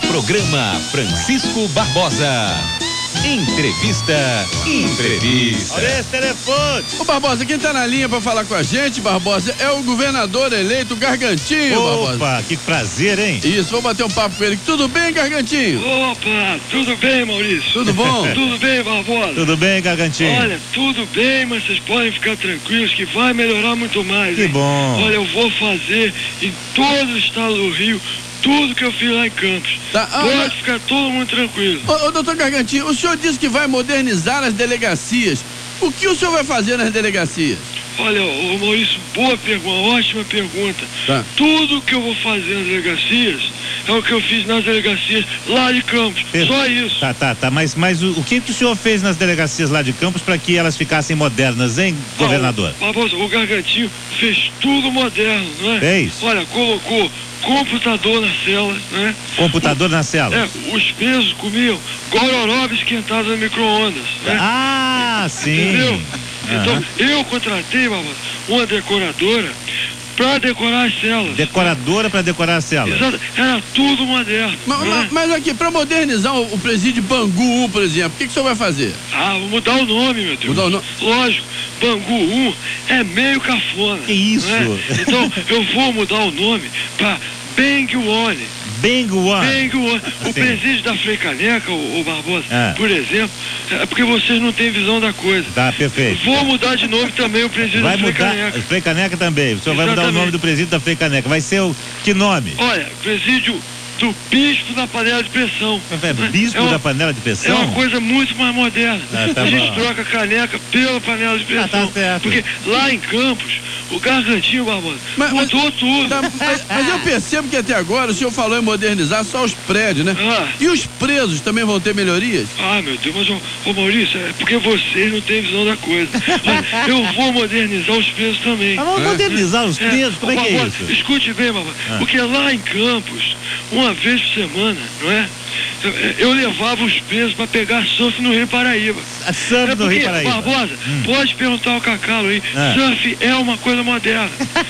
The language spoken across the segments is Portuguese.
Programa Francisco Barbosa. Entrevista. Olha esse telefone. Ô Barbosa, quem tá na linha pra falar com a gente, Barbosa, é o governador eleito Gargantinho, Barbosa. Opa, que prazer, hein? Isso, vou bater um papo com ele. Tudo bem, Gargantinho? Opa, tudo bem, Maurício? Tudo bom? Tudo bem, Barbosa? Tudo bem, Gargantinho? Olha, tudo bem, mas vocês podem ficar tranquilos que vai melhorar muito mais, Que hein? bom. Olha, eu vou fazer em todo o estado do Rio tudo que eu fiz lá em Campos. Tá, Pode ficar todo mundo tranquilo. Ô, doutor Gargantinho, o senhor disse que vai modernizar as delegacias. O que o senhor vai fazer nas delegacias? Olha, ô Maurício, boa pergunta, ótima pergunta. Tá. Tudo que eu vou fazer nas delegacias é o que eu fiz nas delegacias lá de Campos. Só isso. Tá, mas o que o senhor fez nas delegacias lá de Campos para que elas ficassem modernas, hein, governador? Barbosa, o Gargantinho fez tudo moderno, não é? Fez? Olha, colocou computador na cela, né? Computador na cela? Os presos comiam gororoba esquentada no micro-ondas, né? Ah, sim. Entendeu? Então, eu contratei, Barbosa, uma decoradora pra decorar as celas. Decoradora pra decorar as celas. Exato, era tudo moderno. né? Mas aqui, pra modernizar o presídio Bangu 1, por exemplo, o que o senhor vai fazer? Ah, vou mudar o nome, meu Deus. Mudar o nome? Lógico, Bangu 1 é meio cafona. Que isso? né? Então, eu vou mudar o nome pra Bang One. Bang One. Bang One. O Sim. presídio da Frei Caneca, o Barbosa, Ah. por exemplo, é porque vocês não têm visão da coisa. Tá, perfeito. Vou mudar de nome também o presídio Vai da Frei mudar, Caneca. Frei Caneca também. O senhor vai mudar o Exatamente. nome do presídio da Frei Caneca. Vai ser que nome? Olha, presídio do bispo da panela de pressão. É bispo da panela de É pressão? uma coisa muito mais moderna. Tá a gente bom. troca a caneca pela panela de pressão. tá certo. Porque lá em Campos, o Gargantinho, Barbosa, mudou tudo. Mas eu percebo que até agora o senhor falou em modernizar só os prédios, né? Ah. E os presos também vão ter melhorias? Ah, meu Deus, mas ô Maurício, é porque vocês não têm visão da coisa. Olha, eu vou modernizar os presos também. Vamos modernizar os presos? Como é que é Barbosa, isso? Escute bem, Barbosa, porque lá em Campos, uma vez por semana, não é? Eu levava os presos para pegar surf no Rio Paraíba. Surf no Rio Paraíba. Barbosa, pode perguntar ao Cacalo aí, surf é uma coisa moderna.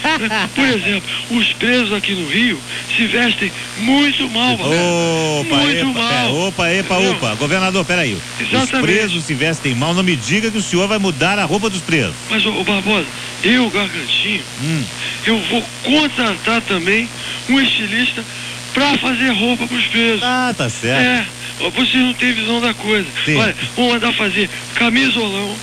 Por exemplo, os presos aqui no Rio se vestem muito mal, Barbosa. Opa. Governador, peraí. Exatamente. Os presos se vestem mal, não me diga que o senhor vai mudar a roupa dos presos. Mas, ô Barbosa, eu, Gargantinho, eu vou contratar também um estilista pra fazer roupa pros presos. Ah, tá certo. Vocês não têm visão da coisa. Sim. Olha, vou mandar fazer camisolão.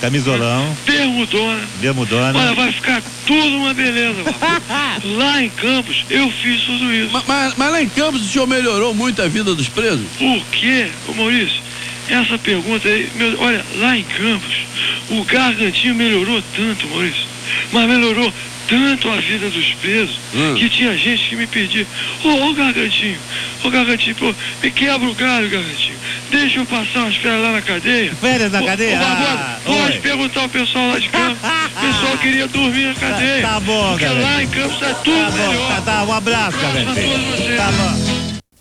Bermudona. Olha, vai ficar tudo uma beleza, Barbosa. Lá em Campos, eu fiz tudo isso. Mas lá em Campos o senhor melhorou muito a vida dos presos? Por quê, ô Maurício? Essa pergunta aí, olha, lá em Campos, o Gargantinho melhorou tanto, Maurício, mas melhorou tanto a vida dos presos, que tinha gente que me pedia, ô Gargantinho, pô, me quebra o galho, Gargantinho, deixa eu passar umas férias lá na cadeia. Férias na cadeia? Barbosa, pode perguntar ao pessoal lá de Campos, o pessoal queria dormir na cadeia. Tá bom, porque Gargantinho. lá em Campos é tudo melhor. Tá, um abraço, Pra Gargantinho. todos vocês. Tá bom.